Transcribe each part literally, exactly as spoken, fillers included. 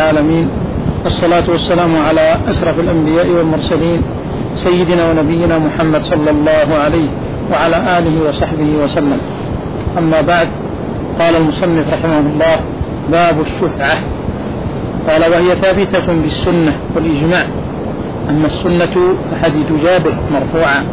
العالمين، والصلاة والسلام على أشرف الأنبياء والمرسلين سيدنا ونبينا محمد صلى الله عليه وعلى آله وصحبه وسلم. أما بعد، قال المصنف رحمه الله: باب الشفعة. قال: وهي ثابتة بالسنة والإجماع. أما السنة فحديث جابر مرفوعا: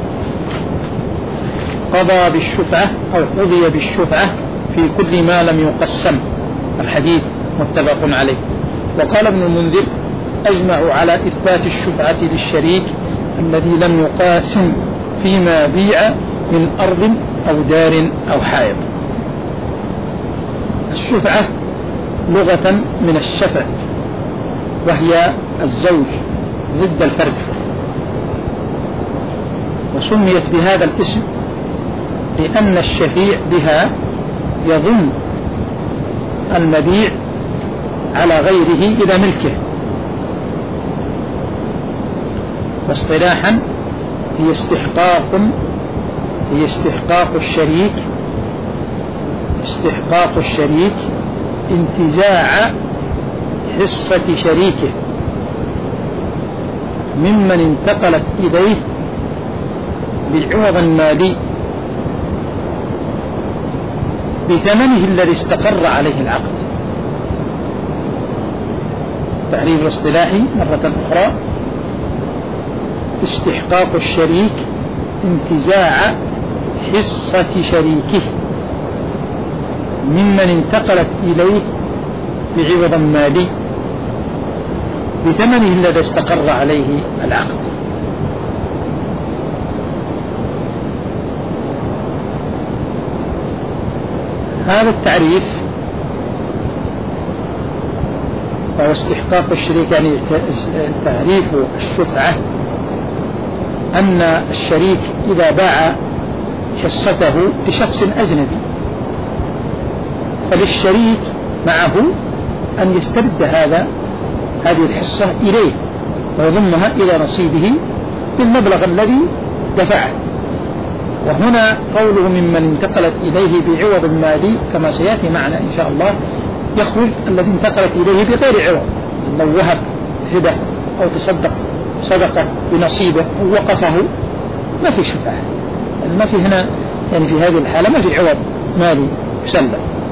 قضى بالشفعة أو قضي بالشفعة في كل ما لم يقسم. الحديث متفق عليه. وقال ابن المنذر: أجمعوا على إثبات الشفعة للشريك الذي لم يقاسم فيما بيع من أرض أو دار أو حائط. الشفعة لغة من الشفع، وهي الزوج ضد الفرد، وسميت بهذا الاسم لأن الشفيع بها يضم المبيع على غيره إلى ملكه. واصطلاحا هي استحقاق هي استحقاق الشريك استحقاق الشريك انتزاع حصة شريكه ممن انتقلت إليه بعوض مالي بثمنه الذي استقر عليه العقد. تعريف الاصطلاحي مرة أخرى: استحقاق الشريك انتزاع حصة شريكه ممن انتقلت إليه بعوض مالي بثمنه الذي استقر عليه العقد. هذا التعريف وهو استحقاق الشريك، يعني تعريف الشفعة أن الشريك إذا باع حصته لشخص أجنبي فللشريك معه أن يسترد هذا هذه الحصة إليه ويضمها إلى نصيبه بالمبلغ الذي دفعه. وهنا قوله ممن انتقلت إليه بعوض مالي كما سيأتي معنا إن شاء الله، يخرج الذي انتقلت إليه بغير عوض، لو وهب هبة أو تصدق صدقة بنصيبه أو وقفه ما في شفعة، ما في هنا، يعني في هذه الحالة ما في عوض مالي يسلم.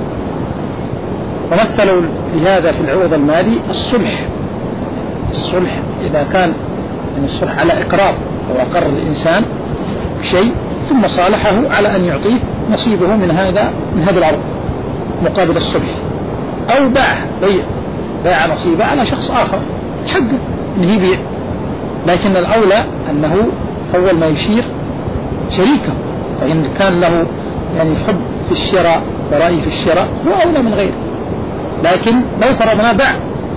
ومثلوا لهذا في العوض المالي الصلح. الصلح إذا كان يعني الصلح على إقرار، أو أقر الإنسان شيء ثم صالحه على أن يعطيه نصيبه من هذا من هذا العرض مقابل الصلح، أو باع بيع باع نصيبه على شخص آخر حقه إنه يبيع، لكن الأولى أنه أول ما يشير شريكه، فإن كان له يعني حب في الشراء ورأي في الشراء هو أولى من غيره. لكن لو فرضنا باع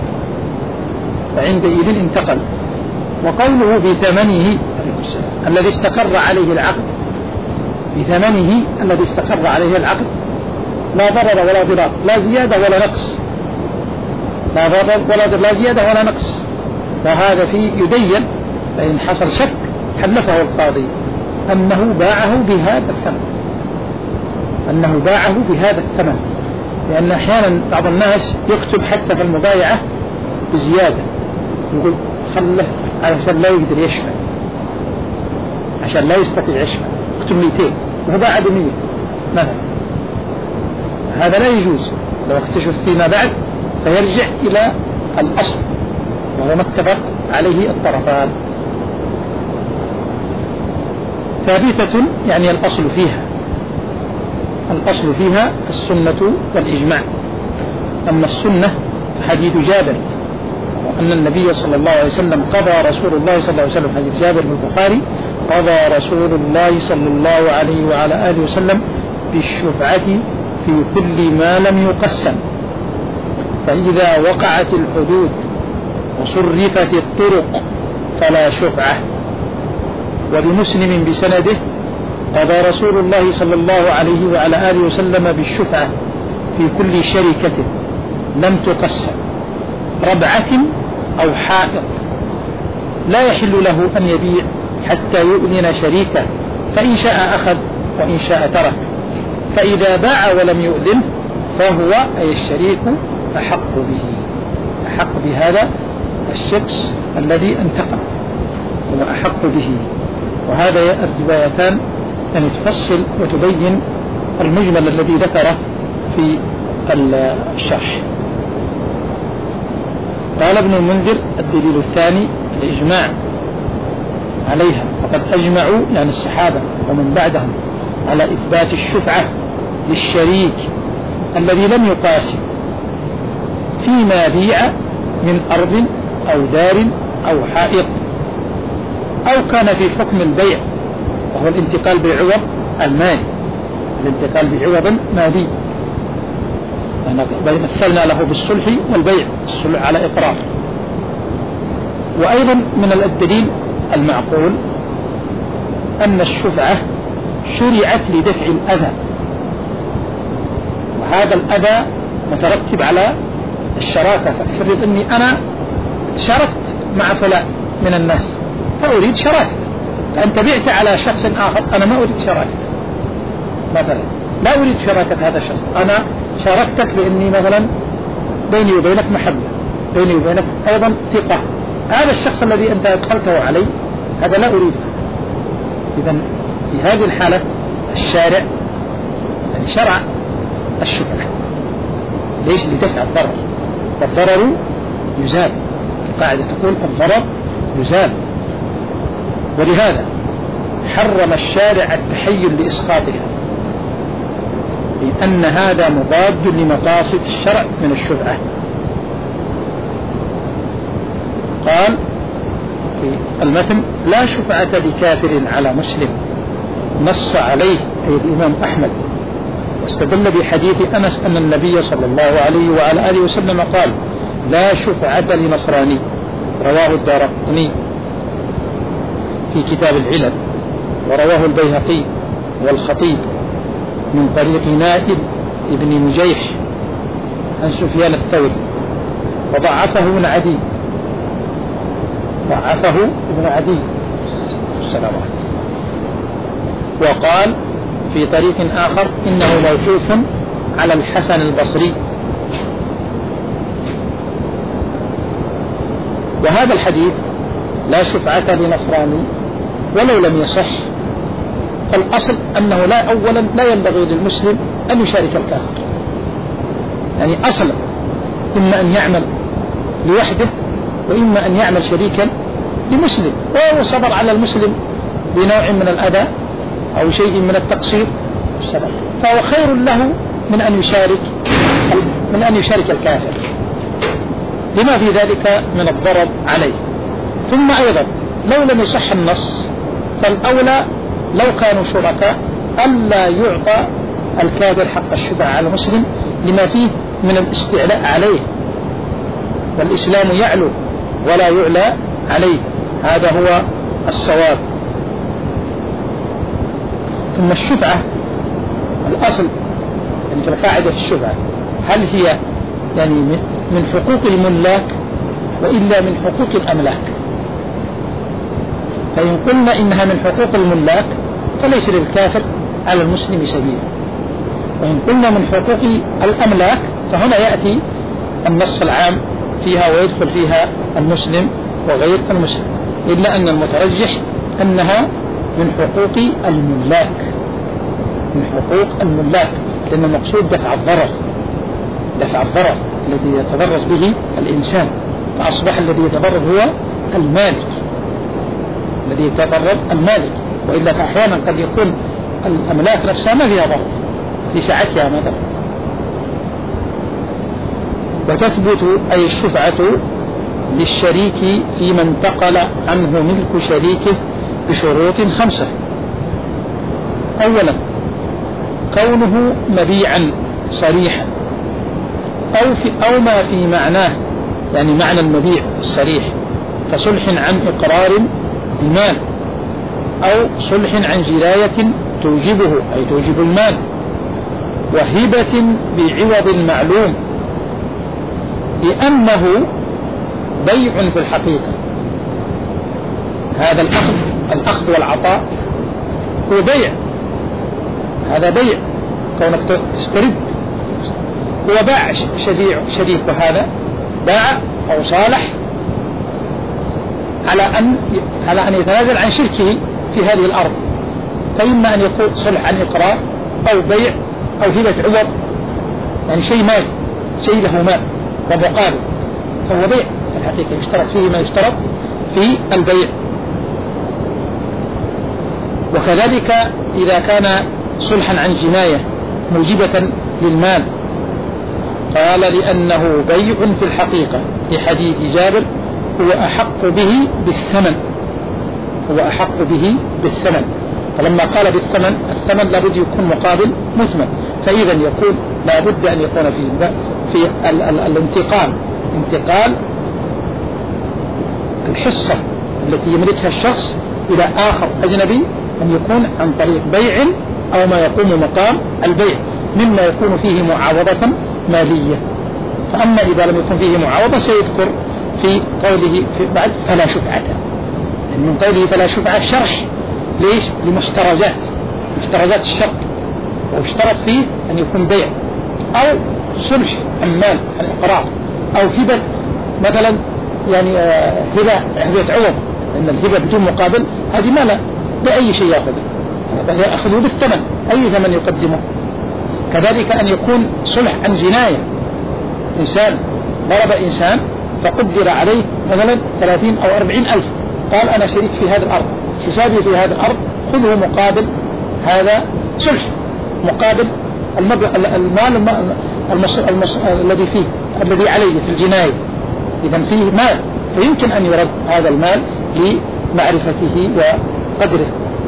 فعندئذ انتقل. وقوله بثمنه الذي استقر عليه العقد، بثمنه الذي استقر عليه العقد لا ضرر ولا ضرار، لا زيادة ولا نقص، لا ضرر ولا لا زيادة ولا نقص. وهذا فيه يدين، فإن حصل شك حلفه القاضي أنه باعه بهذا الثمن أنه باعه بهذا الثمن لأن أحيانا بعض الناس يكتب حتى في المبايعة بزيادة، يقول خله عشان لا يقدر يشفع، عشان لا يستطيع يشفع، يكتب مئتين وهو باع بمية مثلا. هذا لا يجوز. لو اكتشف فيما بعد فيرجع إلى الأصل وهو ما اتفق عليه الطرفان. ثابتة يعني الأصل فيها الأصل فيها السنة والإجماع. أما السنة حديث جابر أن النبي صلى الله عليه وسلم قضى رسول الله صلى الله عليه وسلم، حديث جابر من البخاري: قضى رسول الله صلى الله عليه وعلى آله وسلم بالشفعة في كل ما لم يقسم، فإذا وقعت الحدود وصرفت الطرق فلا شفعة. ولمسلم بسنده: قضى رسول الله صلى الله عليه وعلى آله وسلم بالشفعة في كل شركة لم تقسم، ربعة أو حائط، لا يحل له أن يبيع حتى يؤذن شريكه، فإن شاء أخذ وإن شاء ترك، فإذا باع ولم يؤذن فهو أي الشريك أحق به أحق بهذا الشخص الذي انتقم، هو أحق به. وهذا الروايتان أن تفصل وتبين المجمل الذي ذكره في الشرح. قال ابن المنذر: الدليل الثاني الإجماع عليها، وقد أجمعوا يعني الصحابة ومن بعدهم على إثبات الشفعة للشريك الذي لم يقاسم فيما بيع من أرض أو دار أو حائط، أو كان في حكم البيع وهو الانتقال بعوض المالي، الانتقال بعوض مالي، مثلنا له بالصلح والبيع، الصلح على إقرار. وأيضا من الدليل المعقول أن الشفعة شرعت لدفع الأذى، وهذا الأذى مترتب على الشراكة. فافرض أني أنا شاركت مع فلان من الناس فأريد شراكة، فأنت بعت على شخص آخر، أنا ما أريد شراكة مثلا، لا أريد شراكة هذا الشخص، أنا شاركتك لأني مثلا بيني وبينك محبة، بيني وبينك أيضا ثقة، هذا الشخص الذي أنت أدخلته علي هذا لا أريده. إذن في هذه الحالة الشارع يعني شرع الشفعة، ليش؟ لدفع الضرر، والضرر يزال، القاعدة تقول الضرر يزال. ولهذا حرم الشارع التحيل لإسقاطها، لأن هذا مضاد لمقاصد الشرع من الشفعة. قال في المتن: لا شفعة لكافر على مسلم، نص عليه أي الإمام أحمد، واستدل بحديث أنس أن النبي صلى الله عليه وعلى آله وسلم قال: لا شفعة لنصراني، رواه الدارقطني في كتاب العلل، ورواه البيهقي والخطيب من طريق نائل ابن مجيح عن سفيان الثوري، وضعفه ابن عدي، ضعفه ابن عدي السلام عليكم. وقال في طريق آخر إنه موقوف على الحسن البصري. وهذا الحديث لا شفعة لنصراني ولو لم يصح، فالأصل أنه لا أولا لا ينبغي للمسلم أن يشارك الكافر، يعني أصلا إما أن يعمل لوحده وإما أن يعمل شريكا لمسلم، وهو صبر على المسلم بنوع من الأذى أو شيء من التقصير فهو خير له من أن يشارك من أن يشارك الكافر لما في ذلك من الضرر عليه. ثم أيضا لو لم يصح النص فالأولى لو كانوا شركاء ألا يعطى الكافر حق الشفعة على المسلم لما فيه من الاستعلاء عليه، والإسلام يعلو ولا يعلى عليه، هذا هو الصواب. ثم الشفعة الأصل يعني في القاعدة في الشفعة هل هي يعني من حقوق الملاك وإلا من حقوق الأملاك؟ فإن قلنا إنها من حقوق الملاك فليس للكافر على المسلم سبيل، وإن قلنا من حقوق الأملاك فهنا يأتي النص العام فيها ويدخل فيها المسلم وغير المسلم، إلا أن المترجح أنها من حقوق الملاك، من حقوق الملاك، لأن المقصود دفع الضرر، دفع الضرر الذي يتضرر به الإنسان، فأصبح الذي يتضرر هو المالك، الذي يتضرر المالك، وإلا فأحيانا قد يكون الأملاك نفسها ما فيها ضرر لسعتها ما ضرر. وتثبت أي الشفعة للشريك فيما انتقل عنه ملك شريكه بشروط خمسة. أولا كونه مبيعا صريحا أو, في أو ما في معناه، يعني معنى المبيع الصريح كصلح عن إقرار المال أو صلح عن جراية توجبه أي توجب المال، وهبة بعوض معلوم لأنه بيع في الحقيقة. هذا الأخذ الأخذ والعطاء هو بيع، هذا بيع كونك تسترد، هو باع شريك وهذا باع أو صالح على أن على أن يتنازل عن شركه في هذه الأرض، فإما أن يكون صلح عن إقرار أو بيع أو هبة عوض، يعني شيء مال، شيء له مال ومقابل، فهو بيع في الحقيقة، يشترط فيه ما يشترط في البيع. وكذلك إذا كان صلحا عن جناية موجبة للمال، قال لأنه بيع في الحقيقة لحديث جابر هو أحق به بالثمن، هو أحق به بالثمن. فلما قال بالثمن، الثمن لابد يكون مقابل مثمن، فإذا يكون لابد أن يكون في في ال ال الانتقال انتقال الحصة التي يملكها الشخص إلى آخر أجنبي، أن يكون عن طريق بيع أو ما يقوم مقام البيع مما يكون فيه معاوضة مالية. فأما إذا لم يكن فيه معاوضة سيذكر في قوله في بعد فلا شفعة، يعني من قوله فلا شفعة شرح ليش؟ لمحترزات محترزات الشرط، واشترط فيه أن يكون بيع أو صلح عن مال عن إقرار أو هبة مثلا، يعني هبة هبة عوض، لأن الهبة بدون مقابل هذه ما لا بأي شيء يأخذه، يأخذه بالثمن، أي ثمن يقدمه. كذلك أن يكون صلح عن جناية، إنسان ضرب إنسان فقدر عليه مثلا ثلاثين أو أربعين ألف، قال أنا شريك في هذه الأرض، حسابي في هذه الأرض، خذه مقابل هذا صلح، مقابل المبلغ المال المص... المص... الذي فيه الذي عليه في الجناية، إذا فيه مال، فيمكن أن يرد هذا المال لمعرفته وقدره.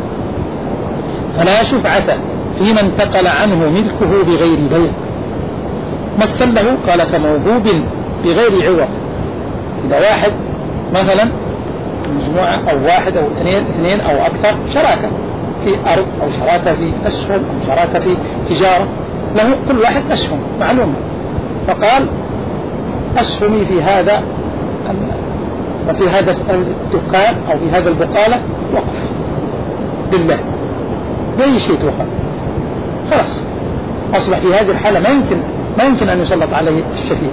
فلا شفعة فيما انتقل عنه ملكه بغير بيع. مثل له قال كموهوب بغير عوض، إذا واحد مثلا مجموعة أو واحد أو اثنين اثنين أو أكثر شراكة في أرض أو شراكة في أسهم أو شراكة في تجارة، له كل واحد أسهم معلومة، فقال أسهمي في هذا وفي هذا الدكان أو في هذا البقالة وقف لله بأي شيء تؤخذ، خلاص أصبح في هذه الحالة ما يمكن ما يمكن أن يسلط عليه الشفيع،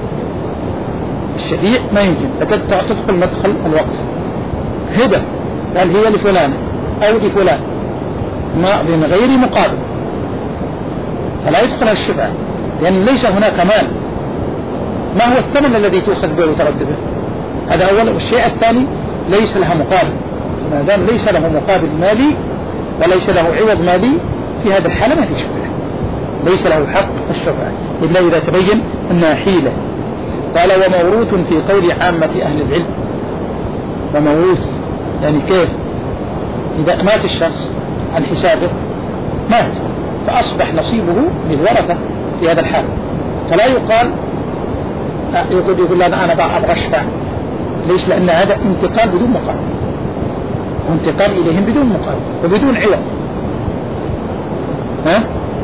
الشفيع ما يمكن، تدخل مدخل الوقف. هبة قال هي لفلان أو لفلان ما من غير مقابل، فلا يدخل الشفعة، لأن ليس هناك مال. ما هو الثمن الذي تؤخذ به وترد به؟ هذا أولا. والشيء الثاني ليس لها مقابل، ما دام ليس له مقابل مالي وليس له عوض مالي، في هذا الحالة ما في شفعة، ليس له حق الشفعة إلا إذا تبين أنها حيلة. قال وموروث في قول عامة أهل العلم. وموروث يعني كيف؟ إذا مات الشخص عن حسابه، مات فأصبح نصيبه للورثة في هذا الحال، فلا يقال يقول يقول أنا أنا أبغى أشفع، ليش؟ لأن هذا انتقال بدون مقابل، وانتقال إليهم بدون مقابل وبدون عوض. ها؟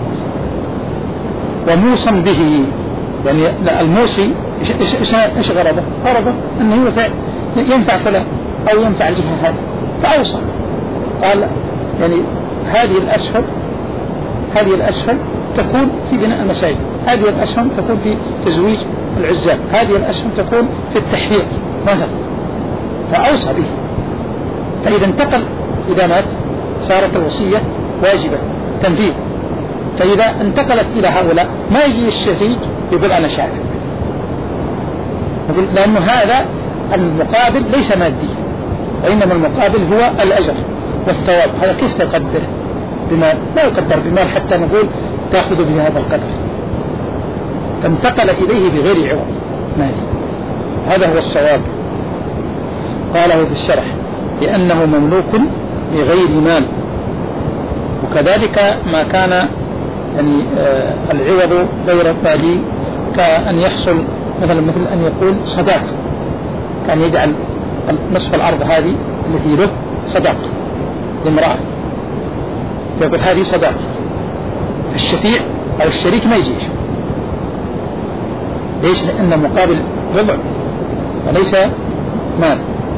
وموصى به، يعني الموصي إيش غرضه؟ غرضه أنه ينفع ينفع فلان أو ينفع الجهة هذا، فأوصى قال يعني هذه الأسهم هذه الأسهم تكون في بناء المساجد، هذه الأسهم تكون في تزويج العزاب، هذه الأسهم تكون في التحفيظ مثلا، فأوصى به. فإذا انتقل إذا مات صارت الوصية واجبة تنفيذ، فإذا انتقلت إلى هؤلاء ما يجي الشريك يقول أنا شارك، لأنه هذا المقابل ليس مادي، وإنما المقابل هو الأجر والثواب. هذا كيف تقدر بمال؟ لا يقدر بمال حتى نقول تأخذ بهذا القدر، فانتقل إليه بغير عوض مالي، هذا هو الصواب. قاله في الشرح لأنه مملوك بغير مال. وكذلك ما كان يعني آه العوض غير مالي، كأن يحصل مثلا مثل أن يقول صداق، كان يجعل نصف الأرض هذه التي له صداق لامرأة، فيقول هذه صداق، فالشفيع أو الشريك ما يجيش، ليش؟ لأن مقابل وضع وليس مال.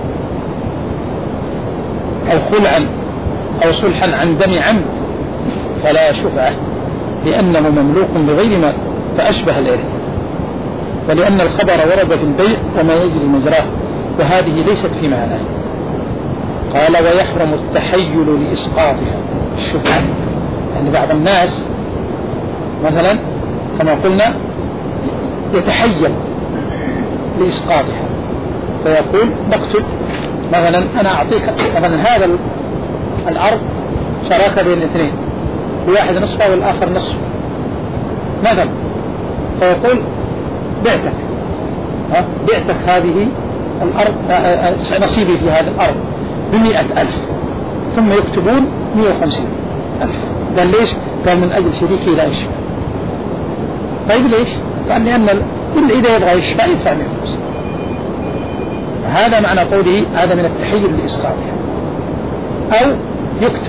أو خلعا أو صلحا عن دم عمد فلا شفعة، لأنه مملوك بغير مال فأشبه الإرث. ولأن الخبر ورد في البيع وما يجري مجراه، وهذه ليست في معناه. قال ويحرم التحيل لإسقاطها الشفعة، يعني بعض الناس مثلا كما قلنا يتحيل لإسقاطها، فيقول نكتب مثلا أنا أعطيك مثلا هذا الأرض شراكة بين الاثنين، واحد نصفه والآخر نصف مثلا، فيقول بعتك ها بعتك هذه الأرض نصيبي في هذه الأرض بمئة ألف، ثم يكتبون مئة وخمسين ألف. قال ليش؟ قال من أجل شريكي لا يشفع. طيب ليش؟ قال لأن كل إذا يبغى يشفع يدفع مئة وخمسين. هذا معنى قوله هذا من التحيل لإسقاطها. أو يكتب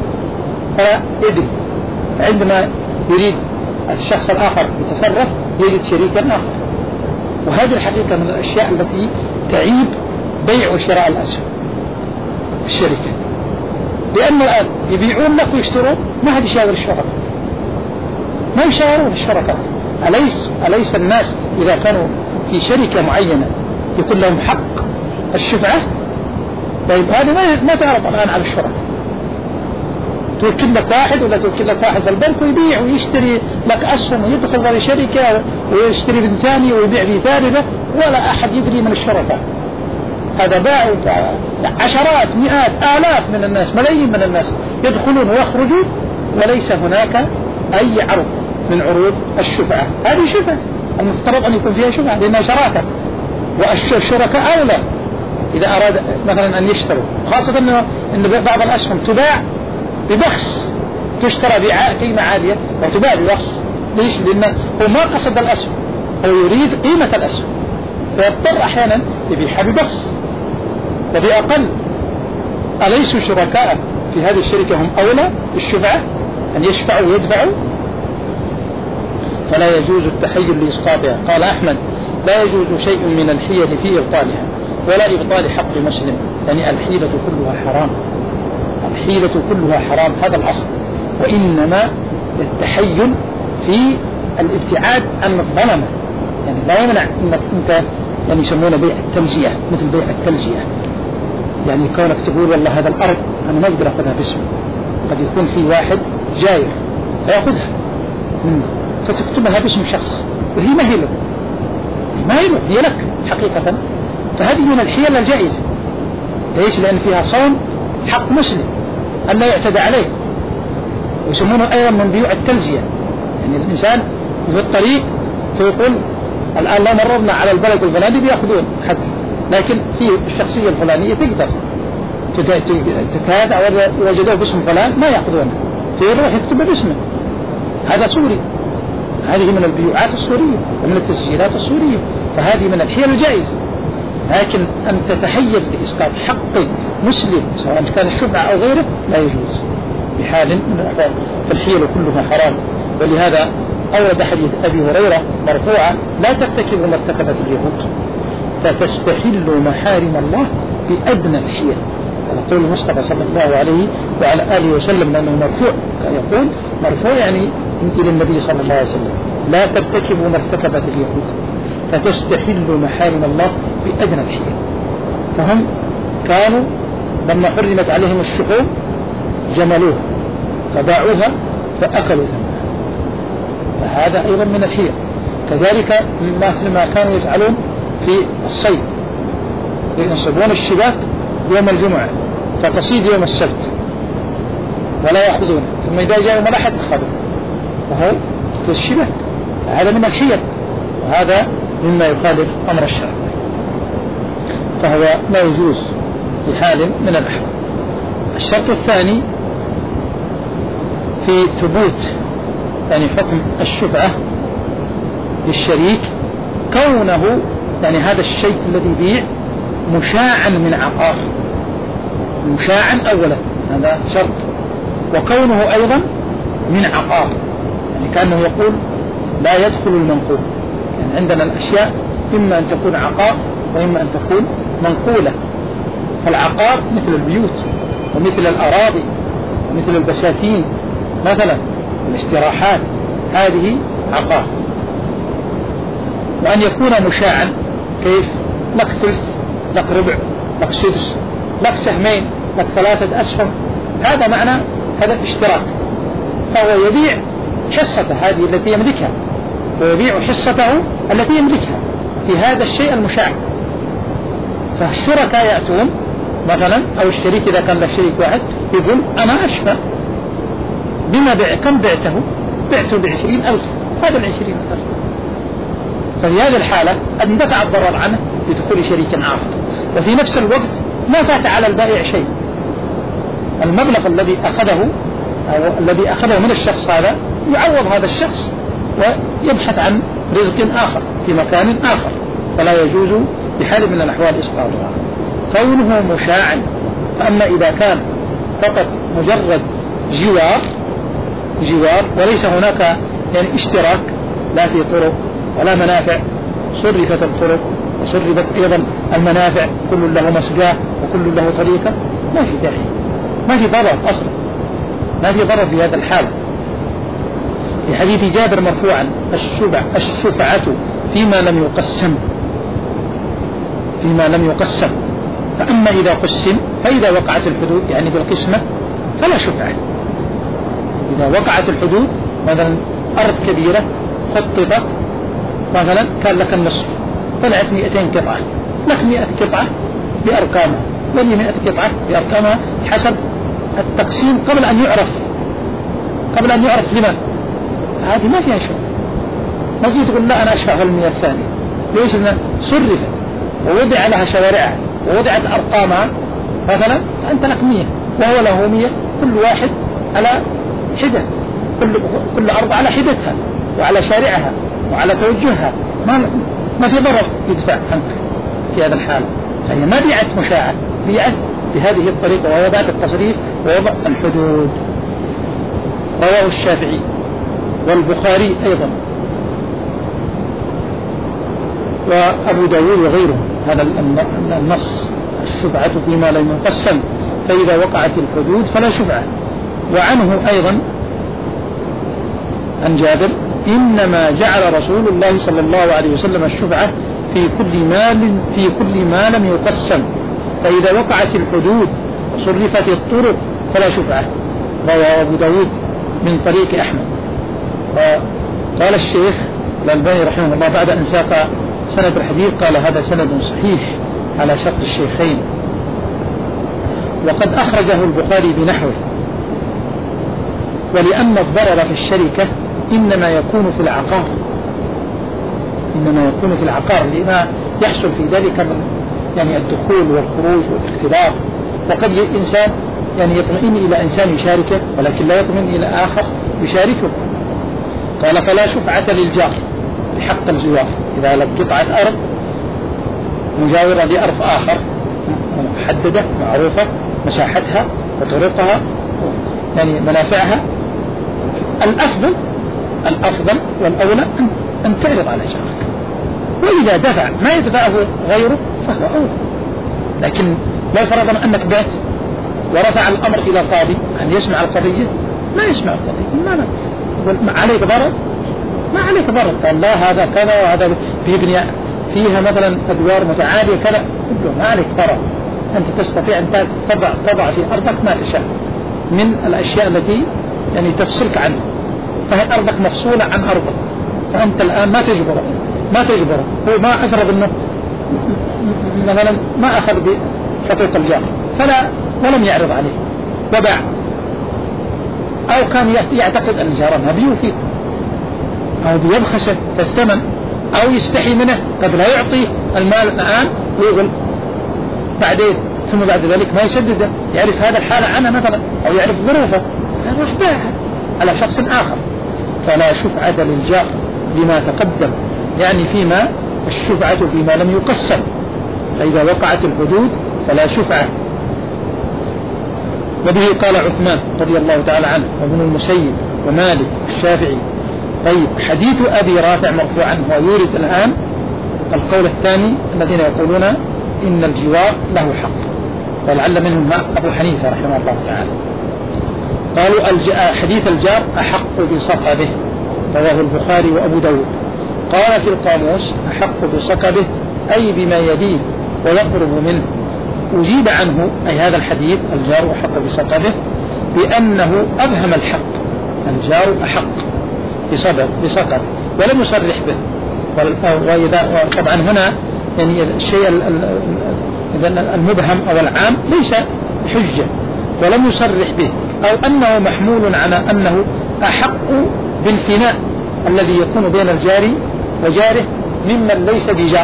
فيدري عندما يريد الشخص الآخر يتصرف يجد شريكا آخر، وهذه الحقيقة من الأشياء التي تعيب بيع وشراء الأسهم في الشركة، لأن الآن يبيعون لك ويشترون ما حد يشاور الشركاء، ما يشاورون الشركاء. أليس, أليس الناس إذا كانوا في شركة معينة يكون لهم حق الشفعة؟ طيب هذا ما, ما تعرف الآن على الشركاء، توكل لك واحد ولا توكل لك واحد في البنك ويبيع ويشتري لك أسهم ويدخل في شركة ويشتري في ثانية ويبيع في ثالثة ولا أحد يدري من الشركاء. هذا باع عشرات مئات آلاف من الناس، ملايين من الناس يدخلون ويخرجون وليس هناك أي عرض من عروض الشفعة. هذه شفعة المفترض أن يكون فيها شفعة لأنها شراكة، والشركاء أولى إذا أراد مثلا أن يشتروا، خاصة أن بعض الأسهم تباع ببخس، تشترى بقيمة عالية وتباع ببخس. ليش؟ لأنه هو ما قصد الأسهم، هو يريد قيمة الأسهم، فيضطر أحيانا يبيعها ببخس وبأقل. أليسوا شركاء في هذه الشركة هم أولى بالشفعة أن يشفعوا ويدفعوا؟ فلا يجوز التحيل لإسقاطها. قال أحمد لا يجوز شيء من الحيل في إبطالها ولا إبطال حق مسلم، يعني الحيلة كلها حرام، الحيلة كلها حرام، هذا الأصل. وإنما التحيل في الابتعاد عن الظلمة، يعني لا يمنع أنك أنت يعني يسمونه بيع التلجئة، مثل بيع التلجئة، يعني كونك تقول والله هذا الأرض أنا ما أقدر أخذها باسمي، قد يكون في واحد جاير فيأخذها فتكتبها باسم شخص وهي ما هي له، ما هي له، هي لك حقيقة. فهذه من الحيل الجائزة. ليش؟ لأن فيها صون حق مسلم أن لا يعتدى عليه، ويسمونه أيضا من بيوع التلجئة، يعني الإنسان في الطريق فيقول الآن لو مررنا على البلد الفلاني بيأخذون حد، لكن في الشخصية الفلانية تقدر تكاد أو وجدوه باسم فلان ما يأخذونه، فيروح يكتب باسمه. هذا سوري، هذه من البيوعات السورية ومن التسجيلات السورية، فهذه من الحيل الجائزة. لكن أن تتحيل لإسقاط حق مسلم سواء كان الشفعة أو غيره لا يجوز بحال من الأحوال، فالحيل كلها حرام. ولهذا أورد حديث أبي هريرة مرفوعا لا ترتكبوا ما ارتكبت اليهود فتستحلوا محارم الله بأدنى الحيل. يقول المصطفى صلى الله عليه وعلى آله وسلم لأنه مرفوع، كان يقول مرفوع يعني إلى النبي صلى الله عليه وسلم لا ترتكبوا ما ارتكبت اليهود فتستحلوا محارم الله بأدنى الحيل. فهم كانوا لما حرمت عليهم الشحوم جملوها فباعوها فأكلوا ثمنها، فهذا أيضا من الحيل. كذلك مثل ما كانوا يفعلون في الصيد، ينصبون الشباك يوم الجمعة فتصيد يوم السبت ولا يأخذون، ثم إذا جاء يوم الأحد أخذوا، وهو في الشباك. هذا من الحيل، وهذا مما يخالف أمر الشرع، فهو لا يجوز في حال من الأحوال. الشرط الثاني في ثبوت يعني حكم الشفعة للشريك كونه يعني هذا الشيء الذي يبيع مشاعا من عقار، مشاعا أولا هذا شرط، وكونه أيضا من عقار، يعني كأنه يقول لا يدخل المنقول. يعني عندنا الأشياء إما أن تكون عقار وإما أن تكون منقولة. فالعقار مثل البيوت ومثل الأراضي ومثل البساتين مثلا الاستراحات، هذه عقار. وأن يكون مشاعا. كيف؟ لك ثلث، لك ربع، لك سدس، لك سهمين، لك ثلاثة أسهم. هذا معنى هذا الاشتراك. فهو يبيع حصته هذه التي يملكها، ويبيع حصته التي يملكها في هذا الشيء المشاع. فالشركاء يأتون مثلا، أو الشريك إذا كان له شريك واحد يقول أنا أشفى بما بيع، كم بعته؟ بعته بعشرين ألف، هذا العشرين ألف. ففي هذه الحالة اندفع الضرر عنه بدخول شريك آخر، وفي نفس الوقت ما فات على البائع شيء. المبلغ الذي أخذه أو الذي أخذه من الشخص هذا يعوض هذا الشخص ويبحث عن رزق آخر في مكان آخر، فلا يجوز بحال من الأحوال إسقاطها كونه مشاعا. فأما إذا كان فقط مجرد جوار جوار وليس هناك يعني اشتراك لا في طرق ولا منافع، صرفت الطرق وصرفت أيضا المنافع، كل له مسجاه وكل له طريقة، ما في داعي، ما في ضرر أصلا، ما في ضرر في هذا الحال. في حديث جابر مرفوعا الشفعة الشفعة فيما لم يقسم فيما لم يقسم فأما إذا قسم فإذا وقعت الحدود يعني بالقسمة فلا شفعة. إذا وقعت الحدود مثلا أرض كبيرة خططت مثلا كان لك النصف، طلعت مئتين قطعة، لك مئة قطعة بأرقامها، ولي مئة قطعة بأرقامها حسب التقسيم قبل أن يعرف قبل أن يعرف لمن. هذه ما فيها شفعة. ما تجي تقول لا أنا أشفع في المئة الثانية، ليش؟ أنها صرفت ووضع لها شوارعها ووضعت أرقامها مثلا، فأنت لك مية وهو له مية، كل واحد على حدة، كل, كل أرض على حدتها وعلى شارعها وعلى توجهها، ما, ما في ضرر يدفع عنك في هذا الحال. فهي ما بيعت مشاعة، بيعت بهذه الطريقة وهي بعد التصريف ووضع الحدود. رواه الشافعي والبخاري أيضا وأبو داود وغيره هذا النص الشفعة فيما لم يقسم فإذا وقعت الحدود فلا شفعة. وعنه أيضا عن جابر إنما جعل رسول الله صلى الله عليه وسلم الشفعة في كل مال في كل ما لم يقسم، فإذا وقعت الحدود وصرفت الطرق فلا شفعة. رواه أبو داود من طريق أحمد. وقال الشيخ الألباني رحمه الله بعد أن ساق سند الحديث قال هذا سند صحيح على شرط الشيخين، وقد أخرجه البخاري بنحوه. ولأن الضرر في الشركة إنما يكون في العقار إنما يكون في العقار لما يحصل في ذلك من يعني الدخول والخروج والاختلاف. وقد إنسان يعني يطمئن إلى إنسان يشاركه ولكن لا يطمئن إلى آخر يشاركه. قال فلا شفعة للجار بحق الجوار. إذا لك قطعة أرض مجاورة لأرض آخر محددة معروفة مساحتها وطرقها يعني منافعها، الأفضل الأفضل والأولى أن تعرض على جارك، وإذا دفع ما يدفعه غيره فهو أولى. لكن لو فرضنا أنك بات ورفع الأمر إلى قاضي أن يسمع القضية، ما يسمع القضية، ما عليك ضرر، ما عليك ضرر. قال لا هذا كذا وهذا بيبني فيها مثلا أدوار متعالية كذا، ما عليك ضرر. أنت تستطيع أن تضع, تضع في أرضك ما تشاء من الأشياء التي يعني تفصلك عنه، فهي أرضك مفصولة عن أرضك، فأنت الآن ما تجبره ما تجبره هو ما أفرض أنه مثلا ما أخذ بحقوق الجار فلا ولم يعرض عليه وباع، أو كان يعتقد أن جارنا بيوفي أو بيبخسه في الثمن أو يستحي منه قد لا يعطي المال الآن ويغل بعدين، ثم بعد ذلك ما يسدده، يعرف هذا الحالة عنه مثلا أو يعرف ظروفه فيروح باعها على شخص آخر. فلا شفعة للجار لما تقدم، يعني فيما الشفعة فيما لم يقسم، فإذا وقعت الحدود فلا شفعة. وبه قال عثمان رضي الله تعالى عنه وابن المسيب ومالك الشافعي. طيب حديث أبي رافع مرفوعا هو يورد الآن القول الثاني الذين يقولون إن الجوار له حق، ولعل منهم أبو حنيفة رحمه الله تعالى. قالوا حديث الجار أحق بصفة به، رواه البخاري وأبو داود. قال في القاموس أحق بصقبه أي بما يليه ويقرب منه. أجيب عنه أي هذا الحديث الجار أحق بصقبه بأنه أبهم الحق، الجار أحق بصقبه ولم يصرح به. وإذا طبعا هنا يعني الشيء المبهم أو العام ليس حجة ولم يصرح به، أو أنه محمول على أنه أحق بالفناء الذي يكون بين الجار وجاره ممن ليس بجار.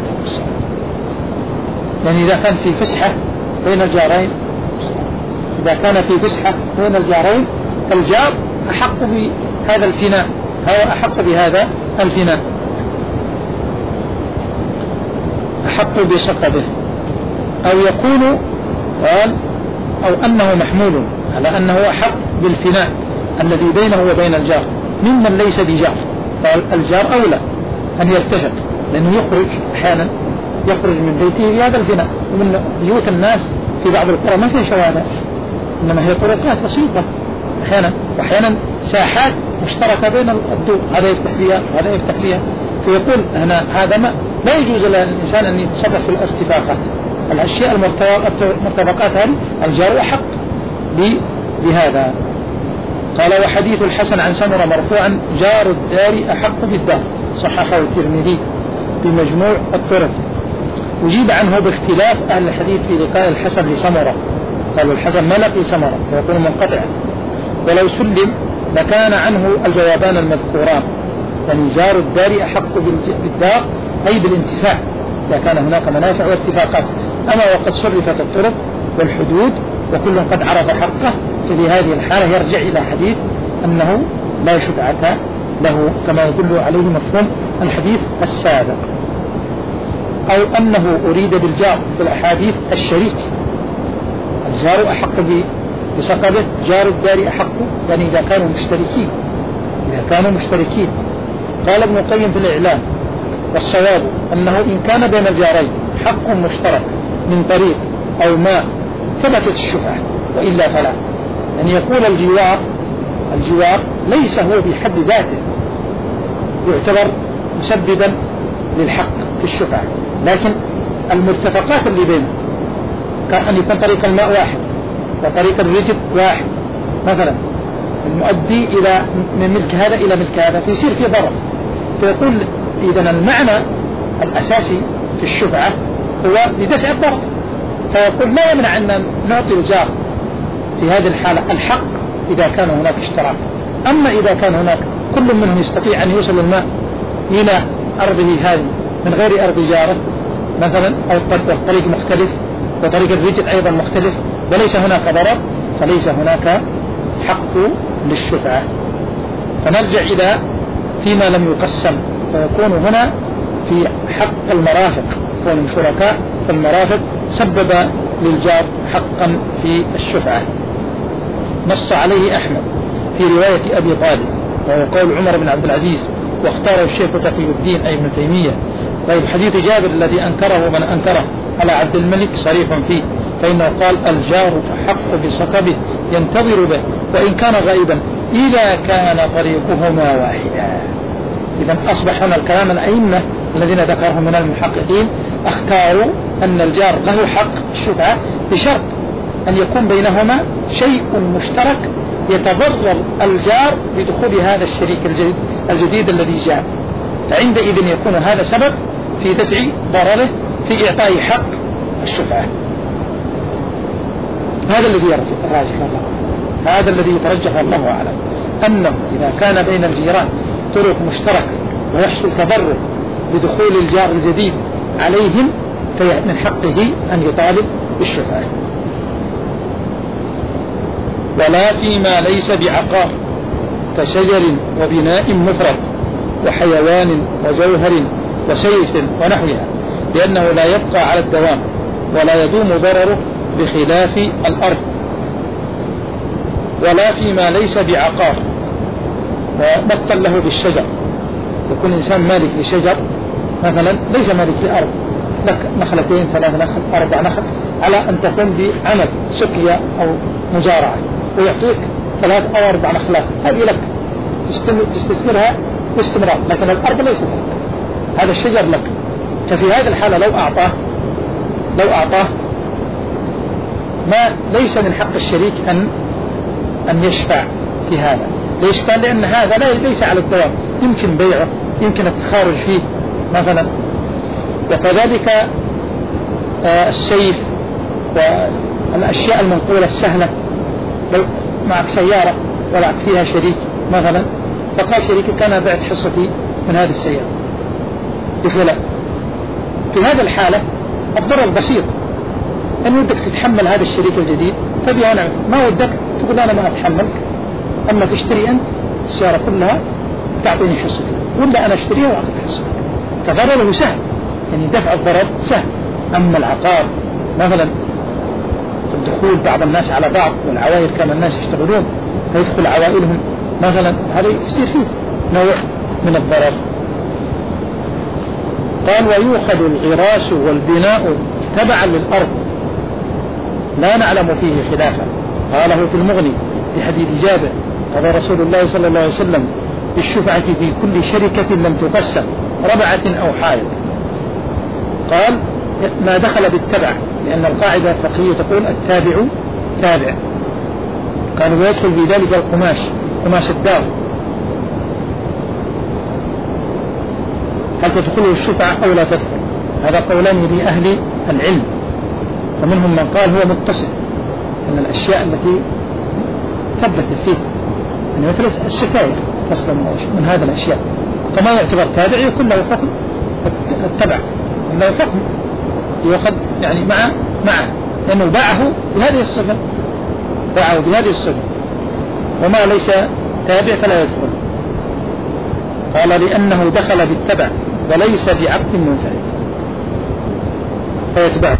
يعني إذا كان في فسحة بين الجارين إذا كان في فسحة بين الجارين فالجار أحق بهذا الفناء، هو أحق بهذا الفناء، أحق بصقبه. أو يكون قال أو أنه محمول على أنه أحق بالفناء الذي بينه وبين الجار ممن ليس بجار. قال الجار أولى أن يلتفت، لأنه يخرج أحيانا يخرج من بيته بهذا الفناء. ومن بيوت الناس في بعض القرى ما فيها شوارع، إنما هي طرقات بسيطة أحيانا، وأحيانا ساحات مشتركة بين الدور، هذا يفتح فيها وهذا يفتح فيها. فيقول هنا هذا ما لا يجوز للإنسان أن يتصرف في الارتفاقات، الأشياء المرتفقات هذه الجار أحق بهذا. قال وحديث الحسن عن سمرة مرفوعا جار الدار أحق بالدار، صححه الترمذي بمجموع الطرق. وجيب عنه باختلاف أهل الحديث في لقاء الحسن لسمرة، قالوا الحسن ما لقي سمرة فيكون منقطعا، ولو سلم لكان عنه الجوابان المذكوران، يعني جار الدار أحق بالدار أي بالانتفاع إذا كان هناك منافع وارتفاقات. أما وقد صرفت الطرق والحدود وكل قد عرف حقه، ففي هذه الحالة يرجع إلى حديث أنه لا شفعة له كما يدل عليه مفهوم الحديث السابق. أو أنه أريد بالجار في الأحاديث الشريك، الجار أحق بصقبه، جار الدار أحق، يعني إذا كانوا مشتركين إذا كانوا مشتركين. قال ابن القيم في الإعلام والصواب أنه إن كان بين الجارين حق مشترك من طريق أو ما ثبتت الشفعة، وإلا فلا. يعني يقول الجوار الجوار ليس هو بحد ذاته يعتبر مسببا للحق في الشفعة، لكن المرتفقات اللي بينه كأن يكون طريق الماء واحد وطريق الرجل واحد مثلا، المؤدي إلى من ملك هذا إلى ملك هذا، فيصير في ضرر. فيقول إذن المعنى الأساسي في الشفعة هو لدفع الضرر، فيقول لا يمنع أن نعطي الجار في هذه الحالة الحق إذا كان هناك اشتراك. أما إذا كان هناك كل منهم يستطيع أن يوصل الماء إلى أرضه هذه من غير أرض جاره مثلا، أو الطريق مختلف وطريق الرجل أيضا مختلف وليس هناك ضرر، فليس هناك حق للشفعة. فنرجع إلى فيما لم يقسم، فيكون هنا في حق المرافق، كون شركاء في المرافق سبب للجار حقا في الشفعة. نص عليه أحمد في رواية أبي طالب، وهو قول عمر بن عبد العزيز، واختاره الشيخ تقي الدين أي ابن تيمية. طيب حديث جابر الذي أنكره من أنكره على عبد الملك صريح فيه، فإنه قال الجار أحق بصقبه ينتظر به وإن كان غائبا إذا كان طريقهما واحدا. إذا أصبح هنا الكلام الأئمة الذين ذكرهم من المحققين اختاروا أن الجار له حق الشفعة بشرط أن يكون بينهما شيء مشترك يتضرر الجار بدخول هذا الشريك الجديد, الجديد الذي جاء، فعندئذ يكون هذا سبب في دفع ضرره في إعطاء حق الشفعة. هذا الذي يرجح الله هذا الذي يترجح الله أعلم، أنه إذا كان بين الجيران طرق مشتركة ويحصل تضرر بدخول الجار الجديد عليهم، فمن حقه أن يطالب بالشفعة. ولا فيما ليس بعقار كشجر وبناء مفرد وحيوان وجوهر وسيف ونحوها، لأنه لا يبقى على الدوام ولا يدوم ضرره بخلاف الأرض. ولا فيما ليس بعقار، ومثل له بالشجر، يكون إنسان مالك لشجر مثلا ليس مالك لأرض، لك نخلتين ثلاث نخل أربع نخل على أن تقوم بعمل سقيا أو مزارعة، ويعطيك ثلاث أو أربع نخلات، هذه لك تستثمرها باستمرار، لكن الأرض ليست لك. هذا الشجر لك. ففي هذه الحالة لو أعطاه لو أعطاه ما ليس من حق الشريك أن أن يشفع في هذا. ليش؟ قال لأن هذا ليس على الدوام، يمكن بيعه، يمكن التخارج فيه مثلا. وكذلك السيف والأشياء المنقولة السهلة، لو معك سيارة ولعك فيها شريك مثلا، فقال شريكك أنا بعت حصتي من هذه السيارة بفلان، في هذه الحالة الضرر بسيط، إن ودك تتحمل هذا الشريك الجديد فبيها نعم، ما ودك تقول أنا ما أتحمل، أما تشتري أنت السيارة كلها تعطيني حصتي، ولا أنا أشتريها وأعطيك حصتي، فضرره سهل، يعني دفع الضرر سهل. أما العقار مثلا الدخول بعض الناس على بعض، والعوائل كما الناس يشتغلون فيدخل عوائلهم مثلا، هذا يصير فيه نوع من الضرر. قال ويؤخذ الغراس والبناء تبعا للأرض لا نعلم فيه خلافا، قاله في المغني في حديث جابر قال رسول الله صلى الله عليه وسلم بالشفعة في كل شركة لم تقسم ربعة أو حائط. قال ما دخل بالتبع، لأن القاعدة الفقهية تقول التابع تابع. قالوا ويدخل في ذلك القماش، قماش الدار، هل تدخله الشفعة أو لا تدخل؟ هذا قولان لأهل العلم، فمنهم من قال هو متصل، أن الأشياء التي ثبتت فيه يعني مثل الشكاية تصل من هذا الأشياء، فما يعتبر تابع يكون له حكم التبع، له حكم يأخذ يعني مع معه، لأنه باعه بهذه الصفة، باعه بهذه الصفة، وما ليس تابع فلا يدخل. قال لأنه دخل بالتبع وليس بعقد منفرد فيتبعه.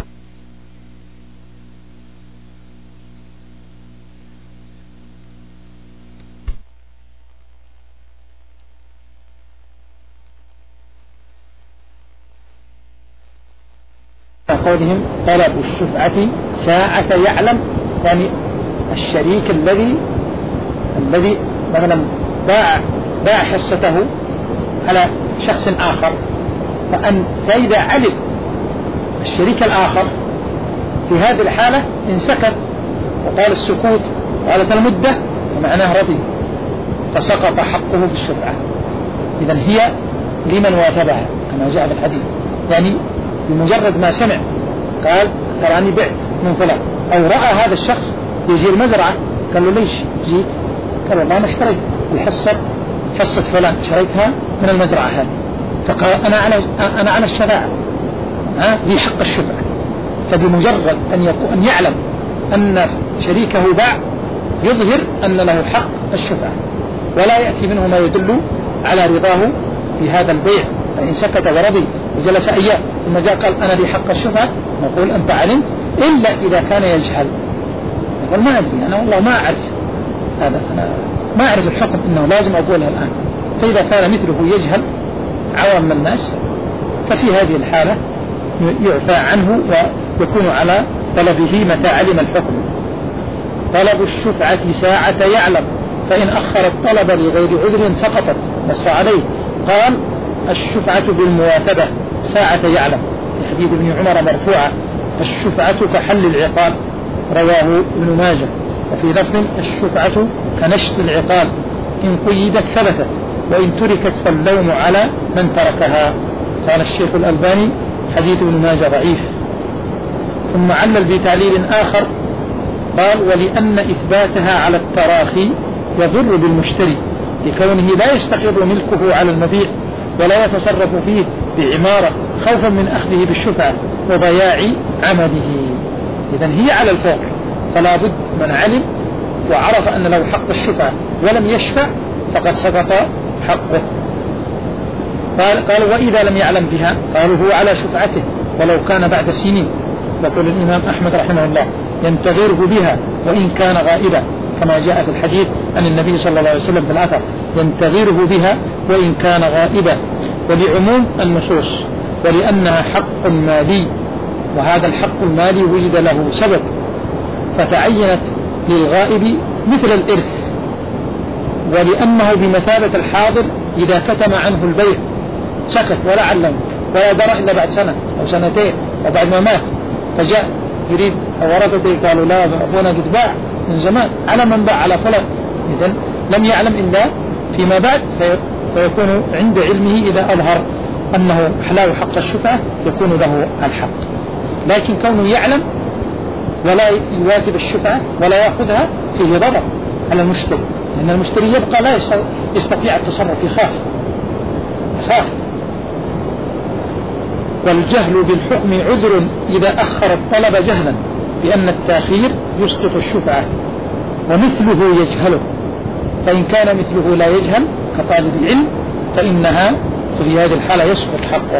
قولهم طلب الشفعة ساعة يعلم، يعني الشريك الذي الذي مثلا باع باع حصته على شخص آخر، فأن فإذا علم الشريك الآخر في هذه الحالة إن سكت وقال السكوت قالت المدة فمعناه رضي، فسقط حقه في الشفعة. إذن هي لمن واتبها كما جاء في الحديث، يعني بمجرد ما سمع قال تراني بعت من فلان، أو رأى هذا الشخص يجي المزرعة قال له ليش جيت؟ قال والله أنا اشتريت الحصة حصة فلان شريتها من المزرعة هذه، فقال أنا على أنا على الشفاعة، ها لي حق الشفعة. فبمجرد أن يكون أن يعلم أن شريكه باع يظهر أن له حق الشفعة، ولا يأتي منه ما يدل على رضاه في هذا البيع. فإن سكت ورضي وجلس أيام ثم جاء قال أنا لي حق الشفعة، نقول أنت علمت، إلا إذا كان يجهل، يقول ما أدري أنا والله ما أعرف هذا، أنا ما أعرف الحكم إنه لازم أقولها الآن. فإذا كان مثله يجهل عوام الناس ففي هذه الحالة يعفى عنه ويكون على طلبه متى علم الحكم. طلب الشفعة ساعة يعلم، فإن أخر الطلب لغير عذر سقطت. نص عليه قال الشفعة بالمواثبة ساعة يعلم، في حديث ابن عمر مرفوعة الشفعة كحل العقال، رواه ابن ماجه. وفي لفظ الشفعة كنشط العقال، إن قيدت ثبتت وإن تركت فاللوم على من تركها. قال الشيخ الألباني حديث ابن ماجه ضعيف. ثم علل بتعليل آخر قال ولأن إثباتها على التراخي يضر بالمشتري لكونه لا يستقر ملكه على المبيع ولا يتصرف فيه بعمارة خوفا من أخذه بالشفعة وضياع عمده. إذن هي على الفور، فلا بد من علم وعرف أن له حق الشفعة ولم يشفع فقد سقط حقه. قال, قال وإذا لم يعلم بها قالوا هو على شفعته ولو كان بعد سنين. يقول الإمام أحمد رحمه الله ينتظره بها وإن كان غائبا، كما جاء في الحديث عن النبي صلى الله عليه وسلم في الأثر ينتظره بها وإن كان غائبا، ولعموم النصوص ولأنها حق مالي، وهذا الحق المالي وجد له سبب فتعينت للغائب مثل الإرث، ولأنه بمثابة الحاضر إذا كتم عنه البيع سكت ولا علم ولا درى إلا بعد سنة أو سنتين وبعد ما مات فجاء يريد ورثته قالوا لا أبونا قد باع من زمان، على من باع؟ على فلان. إذن لم يعلم إلا فيما بعد، فيكون عند علمه إذا أظهر أنه أحلاه حق الشفعة يكون له الحق. لكن كونه يعلم ولا يواكب الشفعة ولا يأخذها فيه ضرر على المشتري، لأن المشتري يبقى لا يستطيع التصرف، يخاف يخاف. والجهل بالحكم عذر إذا أخر الطلب جهلا بأن التأخير يسقط الشفعة، ومثله يجهله، فإن كان مثله لا يجهل كطالب العلم فإنها في هذه الحالة يسقط حقه.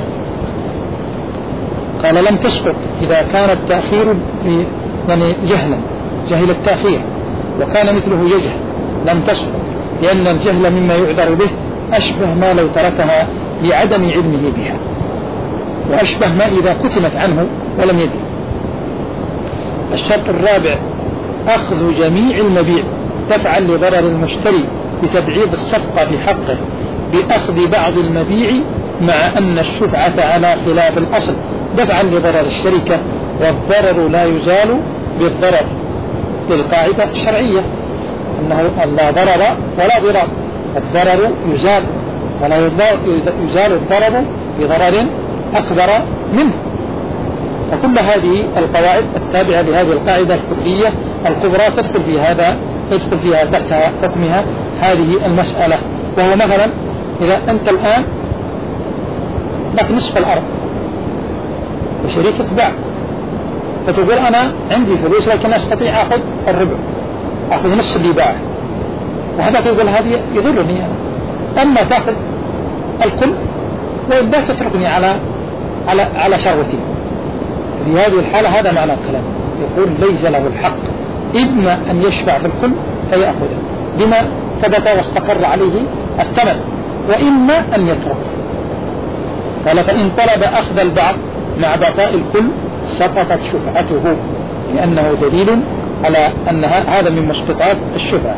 قال لم تسقط إذا كان التأخير يعني جهلا، جهل التأخير وكان مثله يجهل لم تسقط، لأن الجهل مما يعذر به أشبه ما لو تركها لعدم علمه بها، وأشبه ما إذا كتمت عنه ولم يدري. الشرط الرابع أخذ جميع المبيع دفعا لضرر المشتري بتبعيض الصفقة بحقه بأخذ بعض المبيع، مع أن الشفعة على خلاف الأصل دفعا لضرر الشركة، والضرر لا يزال بالضرر للقاعدة الشرعية أنه لا ضرر ولا ضرار، الضرر يزال ولا يزال الضرر بضرر أكبر منه. وكل هذه القواعد التابعة لهذه القاعدة الكلية الكبرى تدخل في هذا تدخل فيها تحت حكمها هذه المسألة. وهو مثلا إذا أنت الآن لك نصف الأرض وشريكك باع، فتقول أنا عندي فلوس لكن أستطيع أخذ الربع، أخذ نصف اللي باع، وهذا تقول هذه يضرني أنا، أما تأخذ الكل وإلا تتركني على على على شروتي. في هذه الحالة هذا معنى الكلام، يقول ليس له الحق إما أن يشفع في الكل فيأخذه بما ثبت واستقر عليه الثمن، وإما أن يترك. قال فإن طلب أخذ البعض مع بقاء الكل سقطت شفعته، لأنه دليل على أن هذا من مسقطات الشفعة.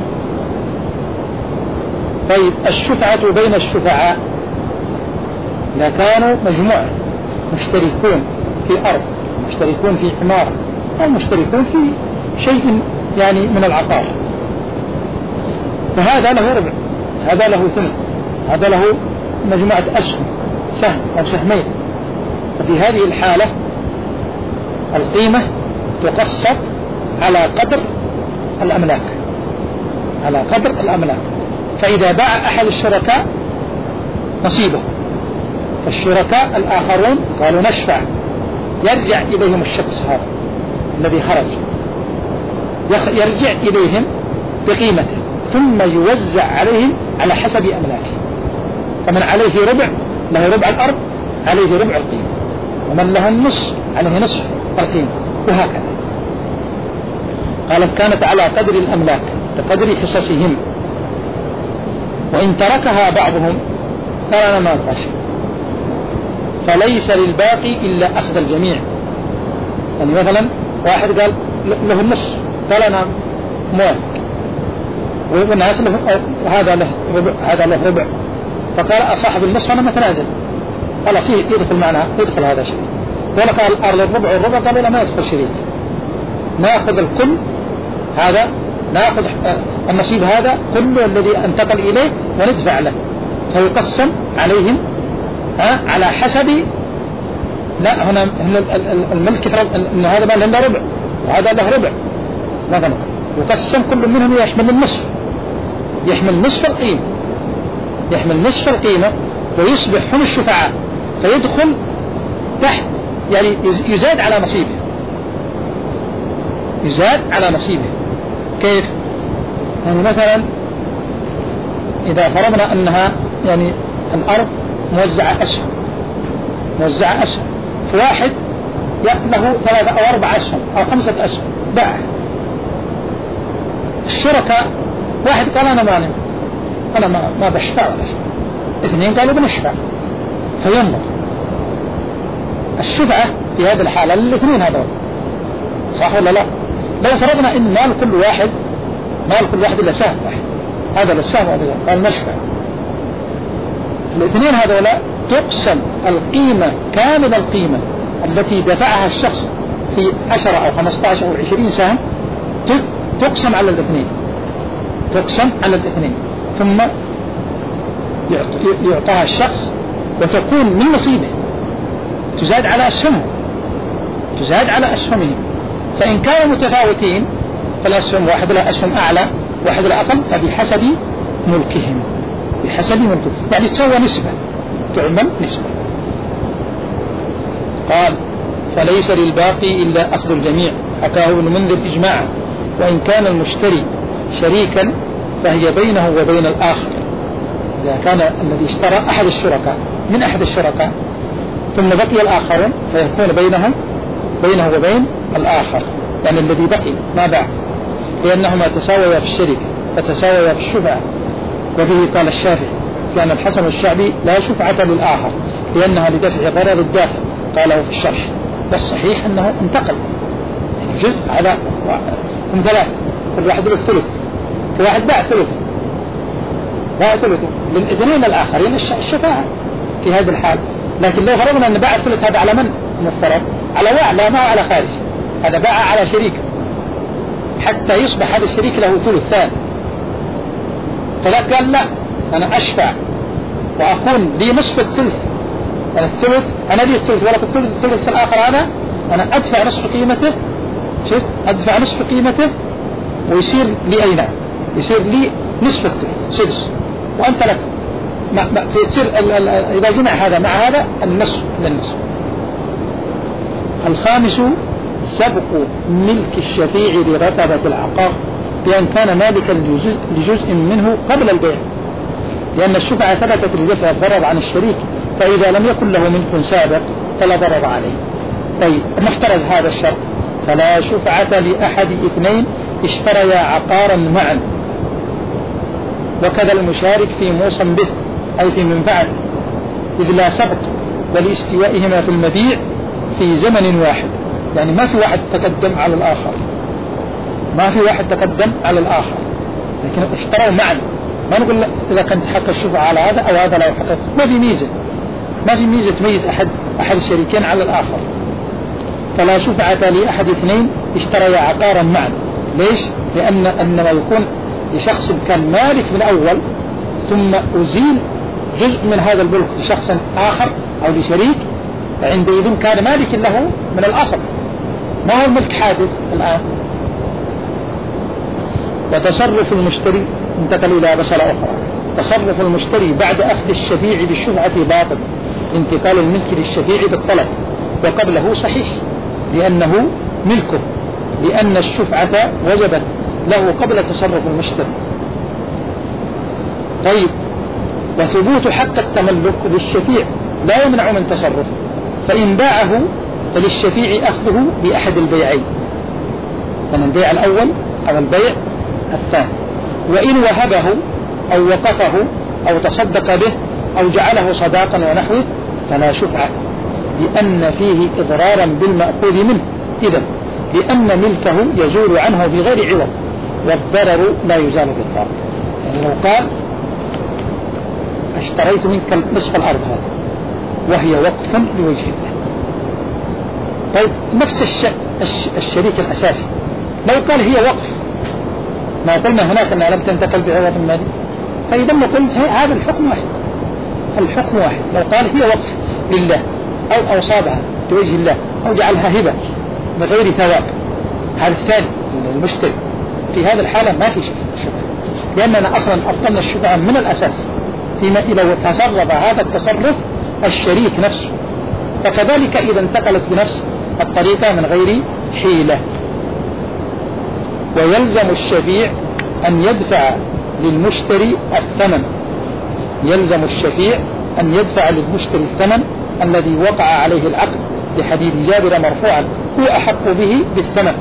طيب الشفعة بين الشفعاء إذا كانوا مجموعة مشتركون في أرض، مشتركون في عمارة، أو مشتركون في شيء يعني من العقار، فهذا له ربع، هذا له ثمن، هذا له مجموعة أسهم، سهم أو سهمين. ففي هذه الحالة القيمة تقسط على قدر الأملاك، على قدر الأملاك. فإذا باع أحد الشركاء نصيبه، فالشركاء الآخرون قالوا نشفع، يرجع إليهم الشخص هذا الذي خرج، يرجع إليهم بقيمته ثم يوزع عليهم على حسب أملاكه. فمن عليه ربع له ربع الأرض عليه ربع القيمة، ومن له النصف عليه نصف القيمة، وهكذا. قالت كانت على قدر الأملاك بقدر حصصهم، وإن تركها بعضهم كان ما قاش، فليس للباقي إلا أخذ الجميع. يعني مثلا واحد قال له النصف قال أنا موافق، والناس له هذا له ربع هذا له ربع، فقال صاحب النصف أنا متنازل، خلاص يدخل معنا يدخل هذا الشيء. ولا قال الأرض الربع والربع، قالوا لا ما يدخل شريك، نأخذ الكل هذا، نأخذ النصيب هذا كله الذي انتقل إليه وندفع له، فيقسم عليهم على حسب. لا هنا الملك ان هذا ما له ربع وهذا له ربع، مثلا يقسم كل منهم يحمل النصف، يحمل نصف القيمة، يحمل نصف القيمة ويصبح هم الشفعاء، فيدخل تحت يعني يزاد على نصيبه، يزاد على نصيبه. كيف؟ يعني مثلا إذا فرضنا أنها يعني الأرض موزعة أسهم، موزعة أسهم، فواحد له ثلاثة أو أربع أسهم أو خمسة أسهم باع. الشركاء واحد قال أنا مانع، أنا ما, ما بشفع ولا شيء، اثنين قالوا بنشفع، فينظر الشفعة في هذه الحالة للاثنين هذول، صح ولا لا؟ لو فرضنا إن مال كل واحد مال كل واحد إلا سهم واحد، هذا للسهم وهذا قال نشفع، الاثنين هذولا تقسم القيمة كامل القيمة التي دفعها الشخص في عشرة أو خمسة عشر أو عشرين سهم تقسم على الاثنين تقسم على الاثنين ثم يعطاها الشخص وتكون من نصيبه تزاد على أسهمه تزاد على أسهمهم. فإن كانوا متفاوتين فالأسهم واحد له أسهم أعلى واحد له أقل فبحسب ملكهم بحسب ملكهم يعني تسوى نسبة تعمل نسبة. قال فليس للباقي إلا أخذ الجميع حكاه ابن منذر إجماعا وإن كان المشتري شريكا فهي بينه وبين الآخر. إذا كان الذي اشترى أحد الشركاء من أحد الشركاء ثم بقي الآخرون فيكون بينهم بينه وبين الآخر يعني الذي بقي ما باع لأنهما تساويا في الشركة فتساويا في الشفعة. وبه قال الشافعي كان الحسن والشعبي لا شفعة للآخر لأنها لدفع ضرر الدافع قاله في الشرح. والصحيح أنه انتقل يعني جزء على هم ثلاث كل واحد له الثلث كل واحد باع ثلثه باع ثلثه للاثنين الآخرين الشفاعة في هذه الحال. لكن لو فرضنا أن باع الثلث هذا على من مفترض على واع لا ما على خارج هذا باع على شريك حتى يصبح هذا الشريك له ثلث ثاني فلا قال لا أنا أشفع وأكون لي نصف الثلث أنا الثلث أنا لي الثلث ولك الثلث الثلث الآخر أنا أنا أدفع نصف قيمته شوف أدفع نصف قيمته ويصير لي أين يصير لي نصف الثلث سدس وأنت لك ما ما فيصير إذا جمع هذا مع هذا النصف للنصف. الخامس سبق ملك الشفيع لرتبة العقار بأن كان مالكا لجزء, لجزء منه قبل البيع لأن الشفعة ثبتت لدفع الضرر عن الشريك فإذا لم يكن له ملك سابق فلا ضرر عليه. طيب محترز هذا الشرط فلا شفعة لأحد اثنين اشتريا عقارا معا وكذا المشارك في موصى به أي في منفعته إذ لا سبق ولاستوائهما في المبيع في زمن واحد يعني ما في واحد تقدم على الآخر ما في واحد تقدم على الآخر لكن اشتروا معا ما نقول إذا كانت حق الشفعة على هذا أو هذا لا يحقق ما في ميزة ما في ميزة تميز أحد أحد الشريكين على الآخر. فلا شفعة لأحد اثنين اشتريا عقارا معا ليش؟ لأن أنما يكون لشخص كان مالك من أول ثم أزيل جزء من هذا الملك لشخص آخر أو لشريك فعندئذ كان مالك له من الأصل ما هو الملك حادث الآن. وتصرف المشتري انتقل إلى مسألة أخرى. تصرف المشتري بعد أخذ الشفيع بالشفعة باطل انتقال الملك للشفيع بالطلب وقبله صحيح لأنه ملكه لأن الشفعة وجبت له قبل تصرف المشتري. طيب وثبوت حق التملك للشفيع لا يمنع من تصرف فإن باعه فللشفيع أخذه بأحد البيعين من البيع الأول أو البيع الثاني. وإن وهبه أو وقفه أو تصدق به أو جعله صداقا ونحوه فلا شفعة لأن فيه إضرارا بالمأخوذ منه إذن لأن ملكه يزول عنه بغير عوض والضرر لا يزال بالضرر. يعني لو قال اشتريت منك نصف الأرض هذا وهي وقف لوجه الله طيب نفس الش... الش... الشريك الأساسي لو قال هي وقف ما قلنا هناك أنها لم تنتقل بعوض مالي فإذا نقول هذا الحكم واحد الحكم واحد. لو قال هي وقف لله أو أوصابها لوجه الله أو جعلها هبة بغير ثواب هذا الثاني المشتري في هذا الحالة ما في شفعة لأننا أصلا أبطلنا الشفعة من الأساس فيما إذا تصرف هذا التصرف الشريك نفسه فكذلك إذا انتقلت بنفس الطريقة من غير حيلة. ويلزم الشفيع أن يدفع للمشتري الثمن يلزم الشفيع أن يدفع للمشتري الثمن الذي وقع عليه العقد لحديث جابر مرفوعا هو أحق به بالثمن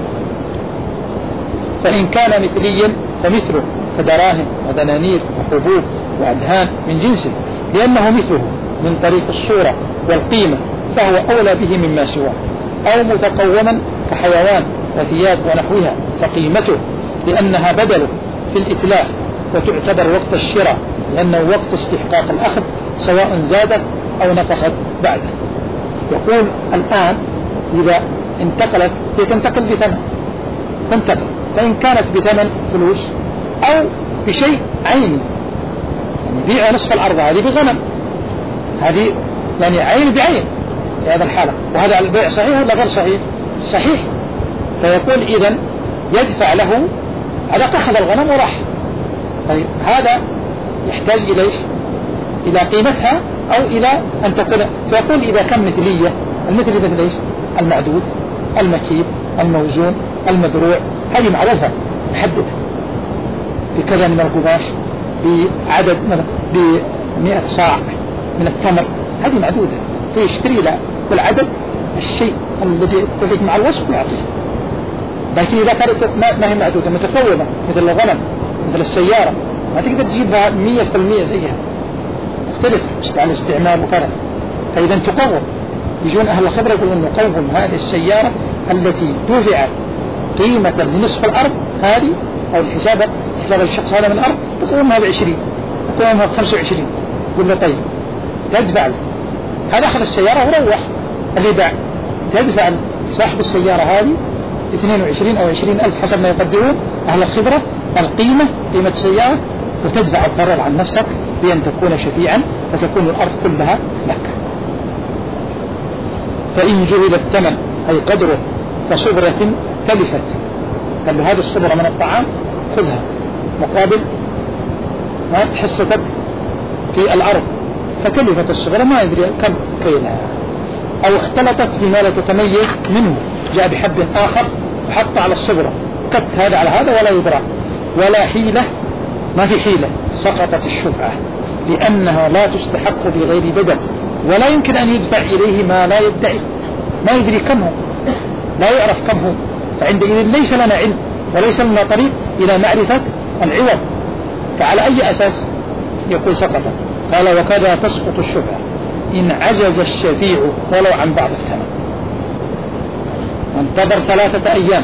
فإن كان مثليا فمثله كدراهم ودنانير وحبوب وأدهان من جنسه لأنه مثله من طريق الصورة والقيمة فهو أولى به مما سواه أو متقوما كحيوان وثياب ونحوها فقيمته لأنها بدله في الإتلاف وتعتبر وقت الشراء لأنه وقت استحقاق الأخذ سواء زادت أو نقصت بعده. يقول الآن إذا انتقلت هي تنتقل بثمن، تنتقل فإن كانت بثمن فلوس أو بشيء عيني، يعني بيع نصف الأرض هذه بغنم، هذه يعني عين بعين في هذا الحالة. وهذا البيع صحيح ولا غير صحيح؟ صحيح. فيقول إذن يدفع له، هذا أخذ الغنم وراح. طيب هذا يحتاج إلى إيش؟ إلى قيمتها أو إلى أن تكون. فيقول إذا كان مثلية، المثل مثل إيش؟ المعدود، المكيل، الموزون، المذروع، هذه معروفة محددة بكذا من القماش، بعدد بمئة صاع من التمر، هذه معدودة. فيشتري له بالعدد الشيء الذي يتفق مع الوصف ويعطيه. لكن إذا كانت ما هي معدودة متكونة مثل الغنم مثل السيارة، ما تقدر تجيبها مية في المية زيها، تختلف على الاستعمال وكذا. فإذا تقوم، يجون أهل الخبرة يقولون نقوم هذه السيارة التي دفعت قيمة لنصف الأرض هذه، أو الحساب حساب الشخص هذا من الأرض، تقومها بعشرين، تقومها بخمسة وعشرين. يقول له طيب تدفع له، هذا أخذ السيارة وروح اللي باع، تدفع صاحب السيارة هذه اثنين وعشرين أو عشرين ألف حسب ما يقدرون أهل الخبرة القيمة، قيمة السيارة، وتدفع الضرر عن نفسك بأن تكون شفيعا، فتكون الأرض كلها لك. فإن جهل الثمن أي قدره كصبرة تلفت، قال له هذه الصبرة من الطعام خذها مقابل حصتك في الأرض، فتلفت الصبرة ما يدري كم كيلها، أو اختلطت بما لا تتميز منه، جاء بحب آخر وحط على الصبرة، كت هذا على هذا ولا يدرى، ولا حيلة، ما في حيلة، سقطت الشفعة لأنها لا تستحق بغير بدل، ولا يمكن أن يدفع إليه ما لا يدعي، ما يدري كم هو، لا يعرف كم هو، فعندئذ ليس لنا علم وليس لنا طريق إلى معرفة العوض، فعلى أي أساس يقول سقطت؟ قال وكذا تسقط الشفعة إن عجز الشفيع ولو عن بعض الثمن. وانتظر ثلاثة أيام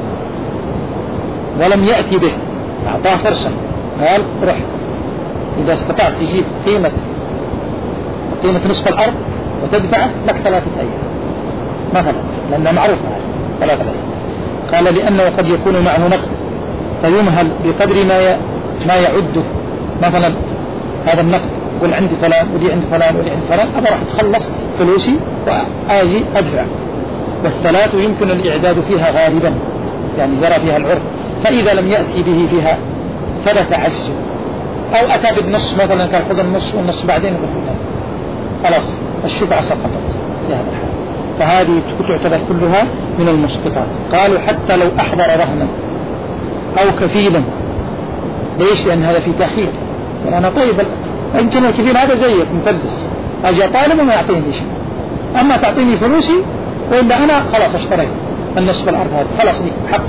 ولم يأتي به، أعطاه فرصة، قال روح إذا استطعت تجيب قيمة قيمة نصف الأرض وتدفعه لك ثلاثة أيام مثلا، لأنها معروفة ثلاثة أيام. قال لأنه قد يكون معه نقد فيمهل بقدر ما ما يعده، مثلا هذا النقد يقول عندي فلان ودي عند فلان ودي عند فلان، أبا راح تخلص فلوسي وآجي أدفع. والثلاث يمكن الإعداد فيها غالبا، يعني جرى فيها العرف، فإذا لم يأتي به فيها ثبت عجزه، أو أتى بالنص مثلا كان خذ النص والنص بعدين يقول خلاص الشفعة سقطت في هذا الحال. فهذه تعتبر كلها من المسقطات. قالوا حتى لو أحضر رهنا أو كفيلا، ليش؟ لأن هذا في تأخير، وأنا طيب يمكن الكفيل هذا زيك مفلس، أجي طالب وما يعطيني شيء، أما تعطيني فلوسي وإلا أنا خلاص اشتريت النصف الأرض هذا خلاص لي حق.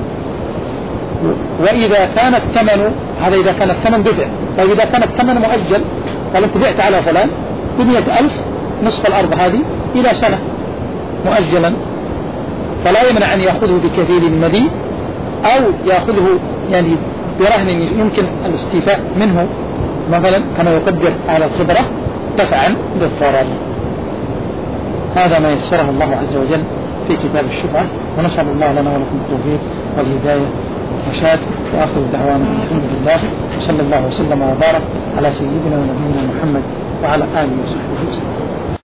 وإذا كان الثمن هذا إذا كان الثمن دفع، طيب إذا كان الثمن مؤجل، قال أنت بعت على فلان بمئة ألف نصف الأرض هذه إلى سنة مؤجلا، فلا يمنع أن يأخذه بكفيل مدين، أو يأخذه يعني برهن يمكن الاستيفاء منه مثلا كما يقدر على الخبرة دفعا للضرر. هذا ما يسره الله عز وجل في كتاب الشفعة، ونسأل الله لنا ولكم التوفيق والهداية والرشاد. وآخر دعوانا الحمد لله، وصلى الله وسلم وبارك على سيدنا ونبينا محمد وعلى آله وصحبه وسلم.